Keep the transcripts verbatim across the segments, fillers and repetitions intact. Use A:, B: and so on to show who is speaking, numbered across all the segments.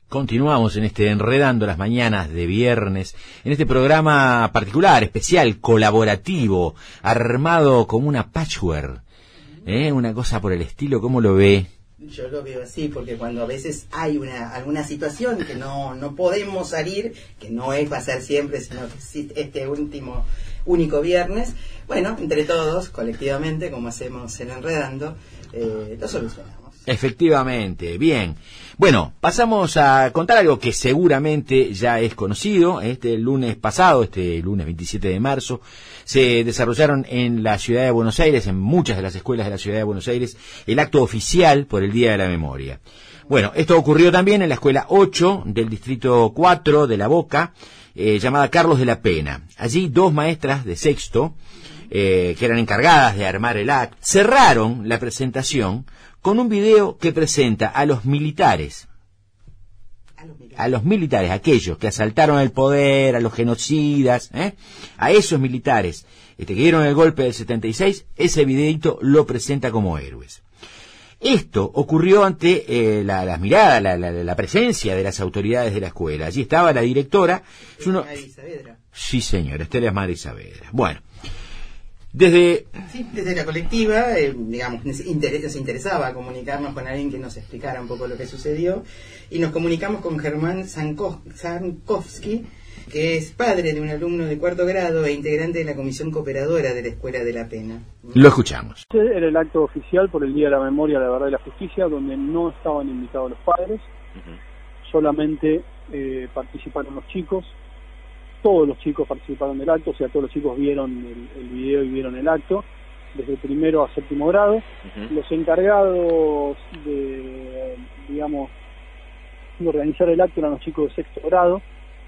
A: Continuamos en este Enredando las Mañanas de viernes, en este programa particular, especial, colaborativo, armado como una patchwork, ¿eh? Una cosa por el estilo. ¿Cómo lo ve?
B: Yo lo veo así, porque cuando a veces hay una alguna situación que no no podemos salir, que no es va a ser siempre, sino que este último único viernes, bueno, entre todos, colectivamente, como hacemos en Enredando, eh, lo solucionamos.
A: Efectivamente, bien. Bueno, pasamos a contar algo que seguramente ya es conocido. Este lunes pasado, este lunes veintisiete de marzo, se desarrollaron en la ciudad de Buenos Aires, en muchas de las escuelas de la ciudad de Buenos Aires, el acto oficial por el Día de la Memoria. Bueno, esto ocurrió también en la escuela ocho del distrito cuatro de La Boca, eh, llamada Carlos de la Pena. Allí dos maestras de sexto, eh, que eran encargadas de armar el acto, cerraron la presentación con un video que presenta a los militares, a los militares, a los militares, aquellos que asaltaron el poder, a los genocidas, ¿eh? a esos militares este, que dieron el golpe del setenta y seis, ese videito lo presenta como héroes. Esto ocurrió ante eh, la, las miradas, la, la, la presencia de las autoridades de la escuela. Allí estaba la directora. Uno... Sí, señor, Estela Madre Saavedra. Bueno. Desde...
B: Sí, desde la colectiva, eh, digamos, nos, inter- nos interesaba comunicarnos con alguien que nos explicara un poco lo que sucedió, y nos comunicamos con Germán Zankowski, que es padre de un alumno de cuarto grado e integrante de la comisión cooperadora de la Escuela de la Pena.
A: Lo escuchamos.
C: Este era el acto oficial por el Día de la Memoria, la Verdad y la Justicia, donde no estaban invitados los padres, uh-huh. solamente eh, participaron los chicos. Todos los chicos participaron del acto, o sea, todos los chicos vieron el, el video y vieron el acto, desde primero a séptimo grado. Uh-huh. Los encargados de, digamos, de organizar el acto eran los chicos de sexto grado,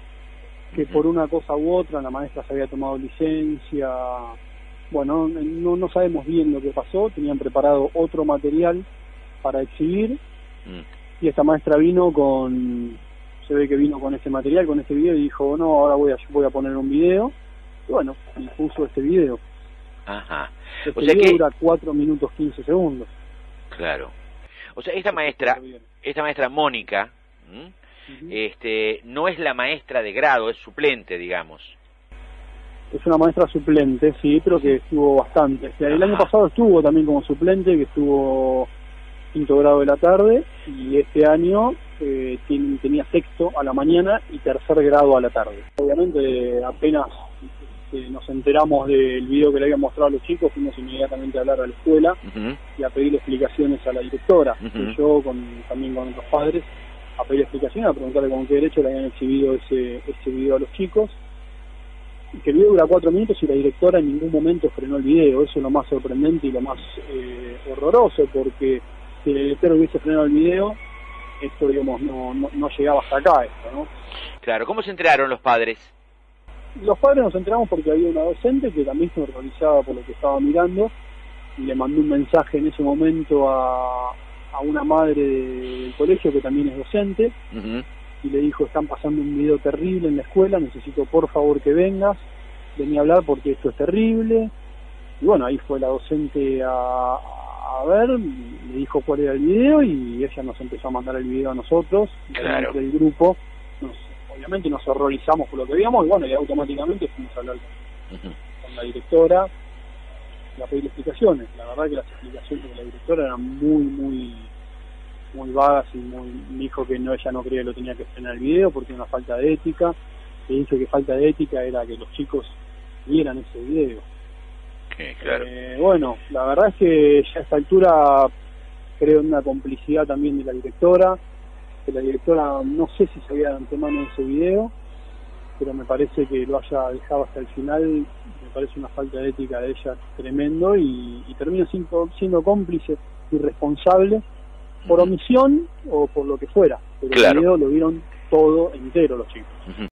C: que uh-huh. por una cosa u otra, la maestra se había tomado licencia, bueno, no, no sabemos bien lo que pasó, tenían preparado otro material para exhibir, uh-huh. y esta maestra vino con... se ve que vino con este material, con este video, y dijo, no, ahora voy a voy a poner un video, y bueno, y puso este video.
D: Ajá.
C: Este
D: o sea
C: video
D: que...
C: dura cuatro minutos quince segundos.
D: Claro. O sea, esta maestra, esta maestra Mónica, ¿m? Uh-huh. este, no es la maestra de grado, es suplente, digamos.
C: Es una maestra suplente, sí, pero que estuvo bastante. O sea, el año pasado estuvo también como suplente, que estuvo quinto grado de la tarde, y este año eh, ten, tenía sexto a la mañana y tercer grado a la tarde. Obviamente apenas eh, nos enteramos del video que le habían mostrado a los chicos, fuimos inmediatamente a hablar a la escuela uh-huh. y a pedirle explicaciones a la directora, uh-huh. y yo con, también con otros padres, a pedir explicaciones, a preguntarle con qué derecho le habían exhibido ese, ese video a los chicos, y que el video dura cuatro minutos y la directora en ningún momento frenó el video. Eso es lo más sorprendente y lo más eh, horroroso, porque si el director hubiese frenado el video, esto, digamos, no, no, no llegaba hasta acá esto, ¿no?
D: Claro, ¿cómo se enteraron los padres?
C: Los padres nos enteramos porque había una docente que también se horrorizaba por lo que estaba mirando, y le mandó un mensaje en ese momento a, a una madre del colegio que también es docente, uh-huh. y le dijo, están pasando un video terrible en la escuela, necesito por favor que vengas, vení a hablar porque esto es terrible. Y bueno, ahí fue la docente a... a ver, le dijo cuál era el video y ella nos empezó a mandar el video a nosotros,
D: claro.
C: del grupo. Nos, obviamente nos horrorizamos por lo que veíamos y bueno, y automáticamente fuimos a hablar con, uh-huh. con la directora y a pedir explicaciones. La verdad que las explicaciones de la directora eran muy, muy muy vagas y muy, me dijo que no, ella no creía que lo tenía que frenar el video porque era una falta de ética, y dice que falta de ética era que los chicos vieran ese video.
D: Okay, claro.
C: Eh, bueno, la verdad es que ya a esta altura creo en una complicidad también de la directora, que la directora no sé si sabía de antemano ese video, pero me parece que lo haya dejado hasta el final, me parece una falta de ética de ella tremendo, y, y termina siendo, siendo cómplice y responsable por omisión o por lo que fuera, pero claro. El video lo vieron todo entero los chicos. Uh-huh.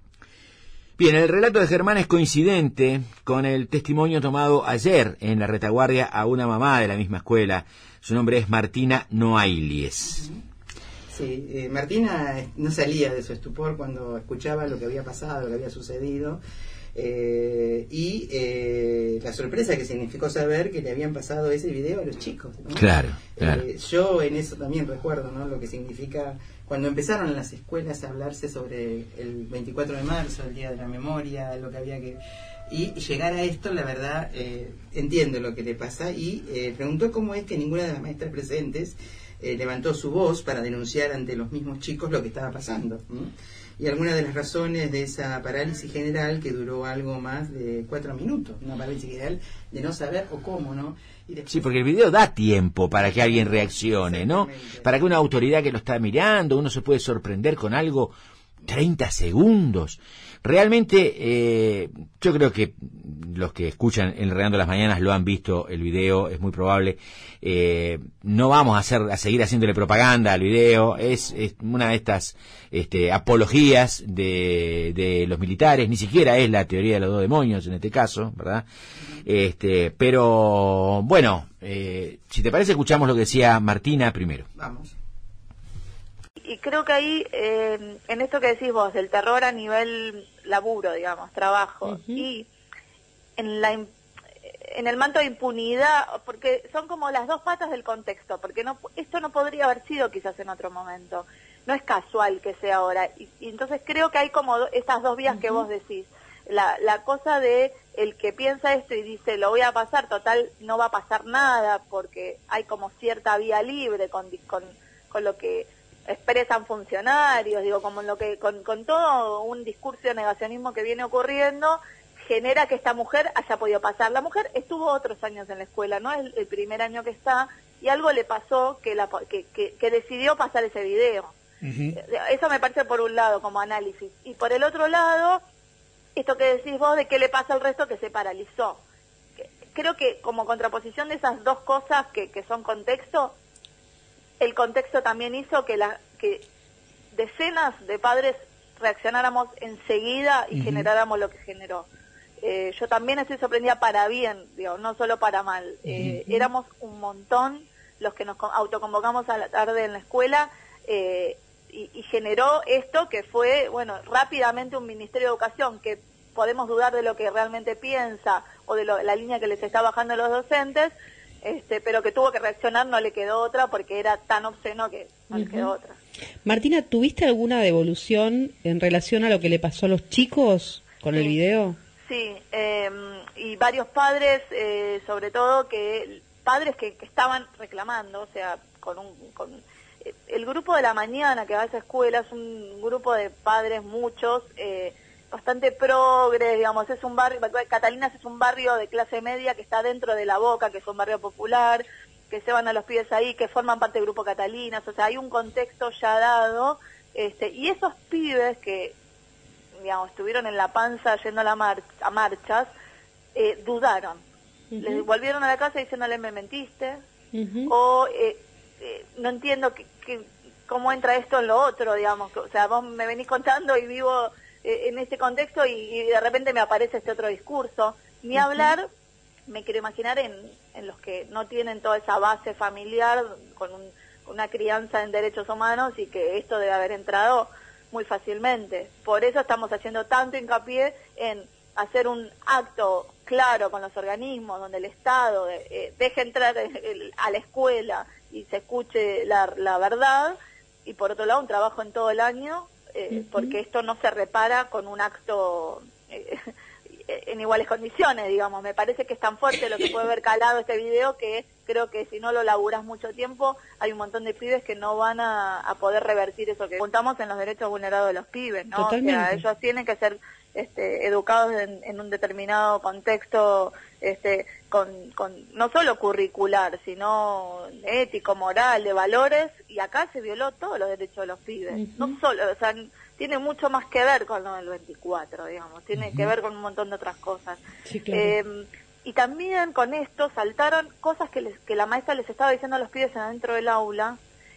A: Bien, el relato de Germán es coincidente con el testimonio tomado ayer en la retaguardia a una mamá de la misma escuela. Su nombre es Martina Noailles.
B: Sí, eh, Martina no salía de su estupor cuando escuchaba lo que había pasado, lo que había sucedido. Eh, y eh, la sorpresa que significó saber que le habían pasado ese video a los chicos, ¿no?
A: Claro, claro.
B: Eh, yo en eso también recuerdo, ¿no?, lo que significa cuando empezaron en las escuelas a hablarse sobre el veinticuatro de marzo, el Día de la Memoria, lo que había que... Y llegar a esto, la verdad, eh, entiendo lo que le pasa, y eh, preguntó cómo es que ninguna de las maestras presentes eh, levantó su voz para denunciar ante los mismos chicos lo que estaba pasando, ¿no? Y algunas de las razones de esa parálisis general, que duró algo más de cuatro minutos, una parálisis general de no saber o cómo, ¿no? Y después...
A: Sí, porque el video da tiempo para que alguien reaccione, ¿no? Para que una autoridad que lo está mirando, uno se puede sorprender con algo, treinta segundos. Realmente, eh, yo creo que los que escuchan Enredando las Mañanas lo han visto el video, es muy probable. Eh, no vamos a hacer a seguir haciéndole propaganda al video, es, es una de estas este, apologías de, de los militares, ni siquiera es la teoría de los dos demonios en este caso, ¿verdad? Este, pero bueno, eh, si te parece escuchamos lo que decía Martina primero.
B: Vamos.
E: Y creo que ahí, eh, en esto que decís vos, del terror a nivel laburo, digamos, trabajo, uh-huh. y en la en el manto de impunidad, porque son como las dos patas del contexto, porque no esto no podría haber sido quizás en otro momento, no es casual que sea ahora, y, y entonces creo que hay como do, estas dos vías uh-huh. que vos decís, la, la cosa de el que piensa esto y dice, lo voy a pasar, total, no va a pasar nada, porque hay como cierta vía libre con, con, con lo que... expresan funcionarios, digo, como lo que con, con todo un discurso de negacionismo que viene ocurriendo, genera que esta mujer haya podido pasar. La mujer estuvo otros años en la escuela, no es el, el primer año que está, y algo le pasó que, la, que, que, que decidió pasar ese video. Uh-huh. Eso me parece por un lado como análisis. Y por el otro lado, esto que decís vos de qué le pasa al resto, que se paralizó. Creo que como contraposición de esas dos cosas que, que son contexto, el contexto también hizo que, la, que decenas de padres reaccionáramos enseguida y uh-huh. generáramos lo que generó. Eh, yo también estoy sorprendida para bien, digo, no solo para mal. Eh, uh-huh. Éramos un montón los que nos autoconvocamos a la tarde en la escuela eh, y, y generó esto que fue, bueno, rápidamente un Ministerio de Educación que podemos dudar de lo que realmente piensa o de lo, la línea que les está bajando a los docentes, Este, pero que tuvo que reaccionar, no le quedó otra porque era tan obsceno que no uh-huh. le quedó otra.
F: Martina, ¿tuviste alguna devolución en relación a lo que le pasó a los chicos con sí. el video?
E: Sí, eh, y varios padres, eh, sobre todo que padres que, que estaban reclamando, o sea, con un con eh, el grupo de la mañana que va a esa escuela es un grupo de padres, muchos, eh, bastante progres, digamos, es un barrio, Catalinas es un barrio de clase media que está dentro de La Boca, que es un barrio popular, que se van a los pibes ahí, que forman parte del grupo Catalinas, o sea, hay un contexto ya dado, este, y esos pibes que, digamos, estuvieron en la panza yendo a, la mar a marchas, eh, dudaron, uh-huh. les volvieron a la casa diciéndole me mentiste, uh-huh. o eh, eh, no entiendo que, que, cómo entra esto en lo otro, digamos, o sea, vos me venís contando y vivo en este contexto y, y de repente me aparece este otro discurso. Ni uh-huh. hablar, me quiero imaginar en, en los que no tienen toda esa base familiar con un, una crianza en derechos humanos y que esto debe haber entrado muy fácilmente. Por eso estamos haciendo tanto hincapié en hacer un acto claro con los organismos donde el Estado eh, deje entrar el, a la escuela y se escuche la, la verdad, y por otro lado un trabajo en todo el año Eh, uh-huh. porque esto no se repara con un acto eh, en iguales condiciones, digamos. Me parece que es tan fuerte lo que puede haber calado este video que creo que si no lo laburas mucho tiempo hay un montón de pibes que no van a, a poder revertir eso que contamos en los derechos vulnerados de los pibes, ¿no?
F: Totalmente.
E: O sea, ellos tienen que ser este, educados en, en un determinado contexto, este, con, con no solo curricular, sino ético, moral, de valores, y acá se violó todos los derechos de los pibes. Uh-huh. No solo, o sea, tiene mucho más que ver con lo del veinticuatro, digamos, tiene uh-huh. que ver con un montón de otras cosas.
F: Sí, claro.
E: Eh, y también con esto saltaron cosas que, les, que la maestra les estaba diciendo a los pibes adentro del aula,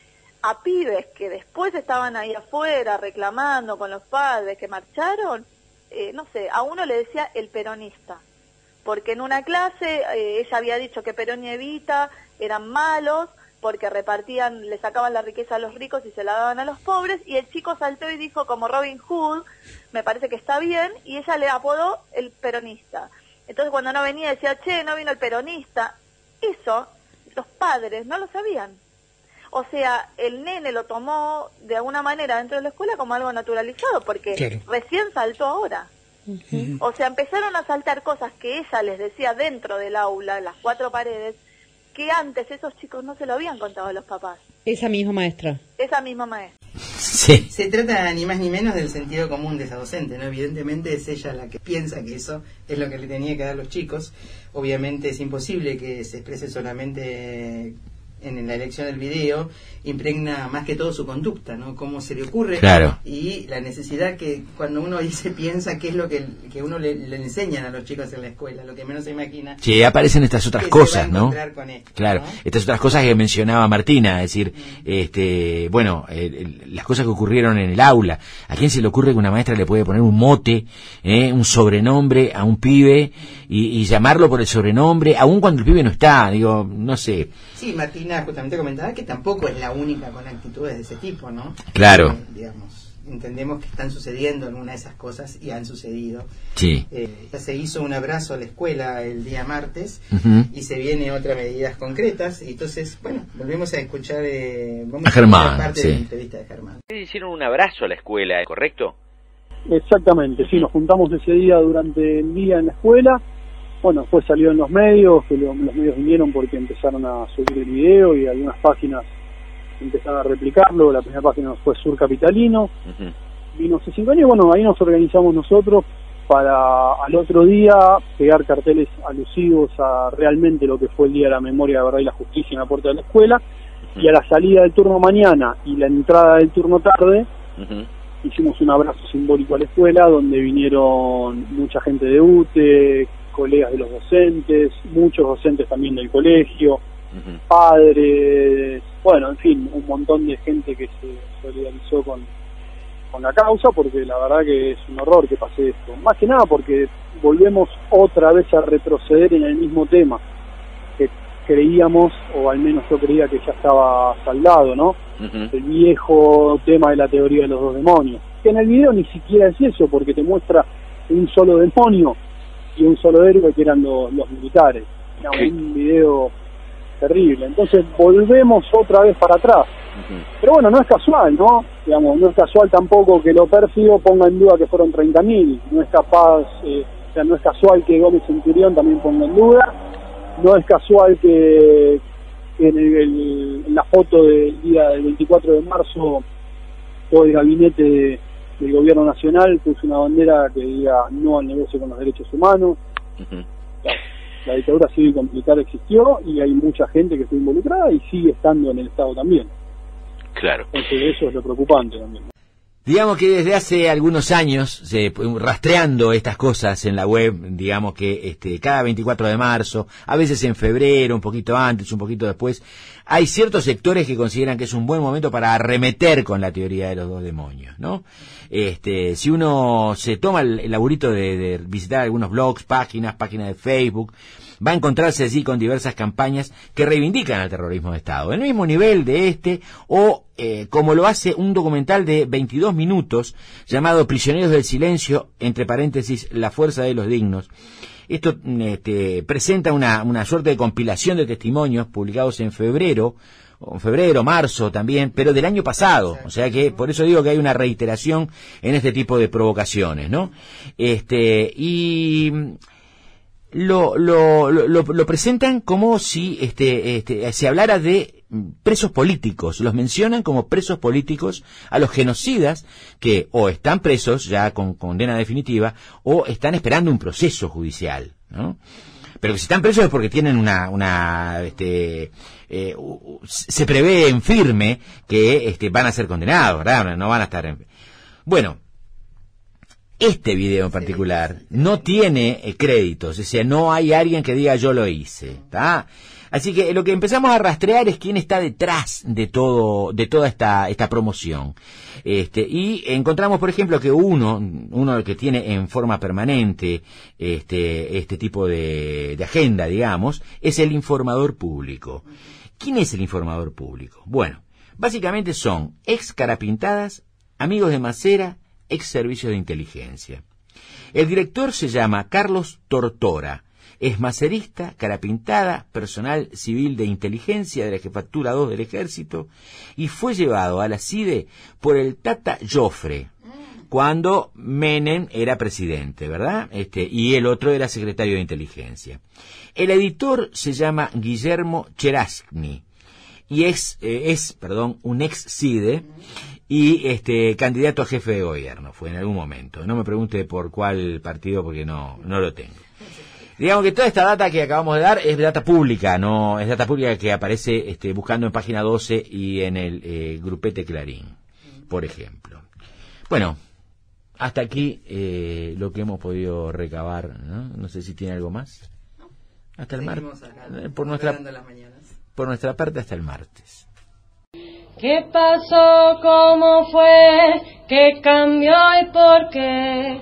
E: a pibes que después estaban ahí afuera reclamando con los padres, que marcharon, eh, no sé, a uno le decía el peronista, porque en una clase eh, ella había dicho que Perón y Evita eran malos, porque repartían, le sacaban la riqueza a los ricos y se la daban a los pobres, y el chico saltó y dijo como Robin Hood, me parece que está bien, y ella le apodó el peronista. Entonces cuando no venía decía, che, no vino el peronista. Eso los padres no lo sabían. O sea, el nene lo tomó de alguna manera dentro de la escuela como algo naturalizado, porque claro, recién saltó ahora. Uh-huh. O sea, empezaron a saltar cosas que ella les decía dentro del aula, las cuatro paredes, que antes esos chicos no se lo habían contado a los papás.
F: Esa misma maestra.
E: Esa misma maestra.
A: Sí.
B: Se trata ni más ni menos del sentido común de esa docente, ¿no? Evidentemente es ella la que piensa que eso es lo que le tenía que dar a los chicos. Obviamente es imposible que se exprese solamente en la elección del video, impregna más que todo su conducta, ¿no? Cómo se le ocurre,
A: claro,
B: y la necesidad que cuando uno dice, piensa qué es lo que, que uno le, le enseñan a los chicos en la escuela, lo que menos se imagina.
A: Sí, aparecen estas otras cosas, ¿no?
B: Con esto,
A: claro,
B: ¿no?
A: Estas otras cosas que mencionaba Martina, es decir, mm. este, bueno, el, el, las cosas que ocurrieron en el aula. ¿A quién se le ocurre que una maestra le puede poner un mote, eh, un sobrenombre a un pibe y, y llamarlo por el sobrenombre, aun cuando el pibe no está? Digo, no sé.
B: Sí, Martina justamente comentaba que tampoco es la única con actitudes de ese tipo, ¿no?
A: Claro.
B: Eh, digamos, entendemos que están sucediendo algunas de esas cosas y han sucedido.
A: Sí.
B: Eh, ya se hizo un abrazo a la escuela el día martes,
A: uh-huh,
B: y se vienen otras medidas concretas. Y entonces, bueno, volvemos a escuchar eh, vamos
A: a Germán,
B: parte
A: sí,
B: de la entrevista de Germán.
D: Ustedes hicieron un abrazo a la escuela, ¿correcto?
C: Exactamente, sí, nos juntamos ese día durante el día en la escuela. Bueno, después salió en los medios, que lo, los medios vinieron porque empezaron a subir el video y algunas páginas empezaron a replicarlo. La primera página fue Sur Capitalino, uh-huh, vino hace cinco años, y bueno, ahí nos organizamos nosotros para al otro día pegar carteles alusivos a realmente lo que fue el Día de la Memoria, la Verdad y la Justicia en la puerta de la escuela, uh-huh, y a la salida del turno mañana y la entrada del turno tarde, uh-huh, hicimos un abrazo simbólico a la escuela, donde vinieron mucha gente de U T E, colegas de los docentes, muchos docentes también del colegio, uh-huh, padres, bueno, en fin, un montón de gente que se solidarizó con, con la causa, porque la verdad que es un horror que pase esto. Más que nada porque volvemos otra vez a retroceder en el mismo tema, que creíamos, o al menos yo creía que ya estaba saldado, ¿no? Uh-huh. El viejo tema de la teoría de los dos demonios, que en el video ni siquiera es eso, porque te muestra un solo demonio y un solo héroe, que eran los, los militares. Era un video terrible. Entonces volvemos otra vez para atrás. Uh-huh. Pero bueno, no es casual, ¿no? Digamos, no es casual tampoco que lo pérfido ponga en duda que fueron treinta mil. No es capaz, eh, o sea, no es casual que Gómez Centurión también ponga en duda. No es casual que, que en, el, el, en la foto del día del veinticuatro de marzo todo el gabinete de el gobierno nacional puso una bandera que diga no al negocio con los derechos humanos. Uh-huh. la, la dictadura cívico-militar existió y hay mucha gente que fue involucrada y sigue estando en el Estado también.
D: Claro.
C: Entonces eso es lo preocupante también.
A: Digamos que desde hace algunos años, se, rastreando estas cosas en la web, digamos que este, cada veinticuatro de marzo, a veces en febrero, un poquito antes, un poquito después, hay ciertos sectores que consideran que es un buen momento para arremeter con la teoría de los dos demonios, ¿no? Este, si uno se toma el, el laburito de, de visitar algunos blogs, páginas, páginas de Facebook, va a encontrarse allí con diversas campañas que reivindican al terrorismo de Estado, el mismo nivel de este, o eh, como lo hace un documental de veintidós minutos llamado Prisioneros del Silencio, entre paréntesis, la fuerza de los dignos. Esto este, presenta una, una suerte de compilación de testimonios publicados en febrero, en febrero, marzo también, pero del año pasado, o sea que por eso digo que hay una reiteración en este tipo de provocaciones, ¿no? Este, y Lo, lo, lo, lo presentan como si este, este, se hablara de presos políticos, los mencionan como presos políticos a los genocidas que o están presos ya con condena definitiva o están esperando un proceso judicial, ¿no? Pero que si están presos es porque tienen una, una, este, eh, se prevé en firme que este, van a ser condenados, ¿verdad? No van a estar en... Bueno, este video en particular no tiene eh, créditos, o sea, no hay alguien que diga yo lo hice, ¿está? Así que lo que empezamos a rastrear es quién está detrás de todo, de toda esta, esta promoción. Este, y encontramos, por ejemplo, que uno, uno que tiene en forma permanente este, este tipo de, de agenda, digamos, es el Informador Público, ¿Quién es el informador público? Bueno, básicamente son ex carapintadas, amigos de Macera, ex servicios de inteligencia. El director se llama Carlos Tortora, es macerista, carapintada, personal civil de inteligencia de la Jefatura dos del Ejército y fue llevado a la C I D E por el Tata Joffre cuando Menem era presidente, ¿verdad? Este, y el otro era secretario de inteligencia. El editor se llama Guillermo Cherasny y es, eh, es perdón, un ex C I D E y este candidato a jefe de gobierno, fue en algún momento. No me pregunte por cuál partido porque no, no lo tengo. Digamos que toda esta data que acabamos de dar es data pública, no es data pública que aparece este, buscando en página doce y en el eh, grupete Clarín, por ejemplo. Bueno, hasta aquí eh, lo que hemos podido recabar, ¿no? No sé si tiene algo más. Hasta el martes. Por nuestra, por nuestra parte, hasta el martes.
G: ¿Qué pasó? ¿Cómo fue? ¿Qué cambió y por qué?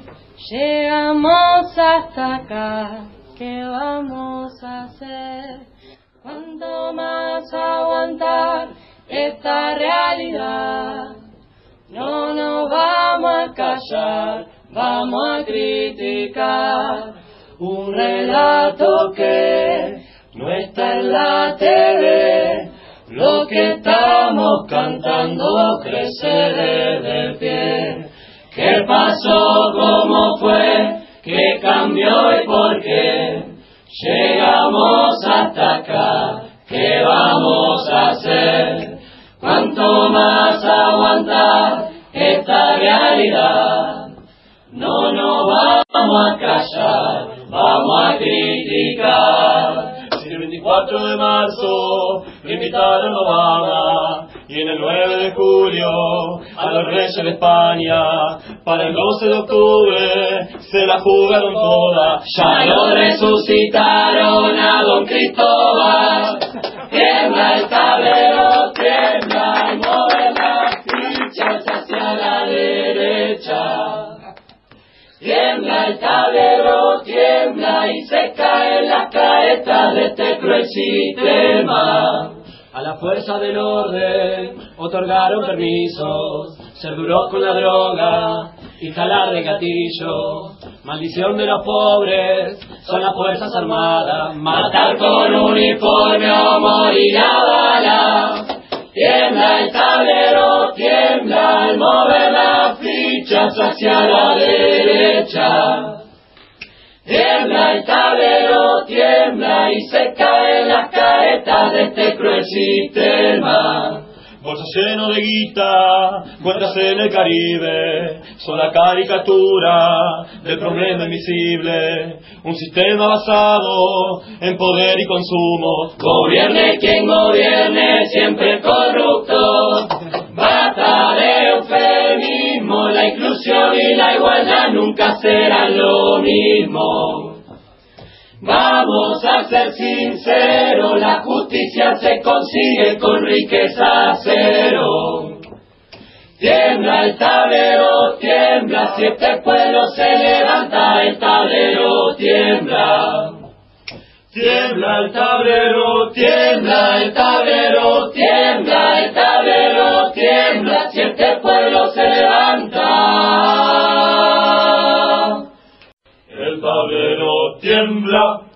G: Llegamos hasta acá. ¿Qué vamos a hacer? ¿Cuánto más aguantar esta realidad? No nos vamos a callar, vamos a criticar un relato que no está en la T V. Lo que estamos cantando crece desde el pie. ¿Qué pasó? ¿Cómo fue? ¿Qué cambió y por qué? Llegamos hasta acá. ¿Qué vamos a hacer? ¿Cuánto más aguantar esta realidad? No nos vamos a callar, vamos a criticar. Si el veinticuatro de marzo lo invitaron a Obama y en el nueve de julio a los reyes de España, para el doce de octubre se la jugaron toda. Ya lo resucitaron a Don Cristóbal. Tiembla el tablero, tiembla al mover las fichas hacia la derecha. Tiembla el tablero, tiembla y se caen las caetas de este cruel sistema. A la fuerza del orden otorgaron permisos, ser duros con la droga y jalar de gatillo. Maldición de los pobres, son las fuerzas armadas. Matar con uniforme o morir a bala. Tiembla el tablero, tiembla al mover las fichas hacia la derecha. Tiembla el tablero, tiembla y se caen las caetas de este cruel sistema. Bolsos llenos de guita, cuentas en el Caribe, son la caricatura del problema invisible. Un sistema basado en poder y consumo. Gobierne quien gobierne, siempre corrupto. Basta de eufemismo, la inclusión y la igualdad nunca serán lo mismo. Vamos a ser sinceros, la justicia se consigue con riqueza cero. Tiembla el tablero, tiembla, si este pueblo se levanta, el tablero tiembla. Tiembla el tablero, tiembla el tablero, tiembla el tablero, tiembla, si este pueblo se levanta. El tablero tiembla.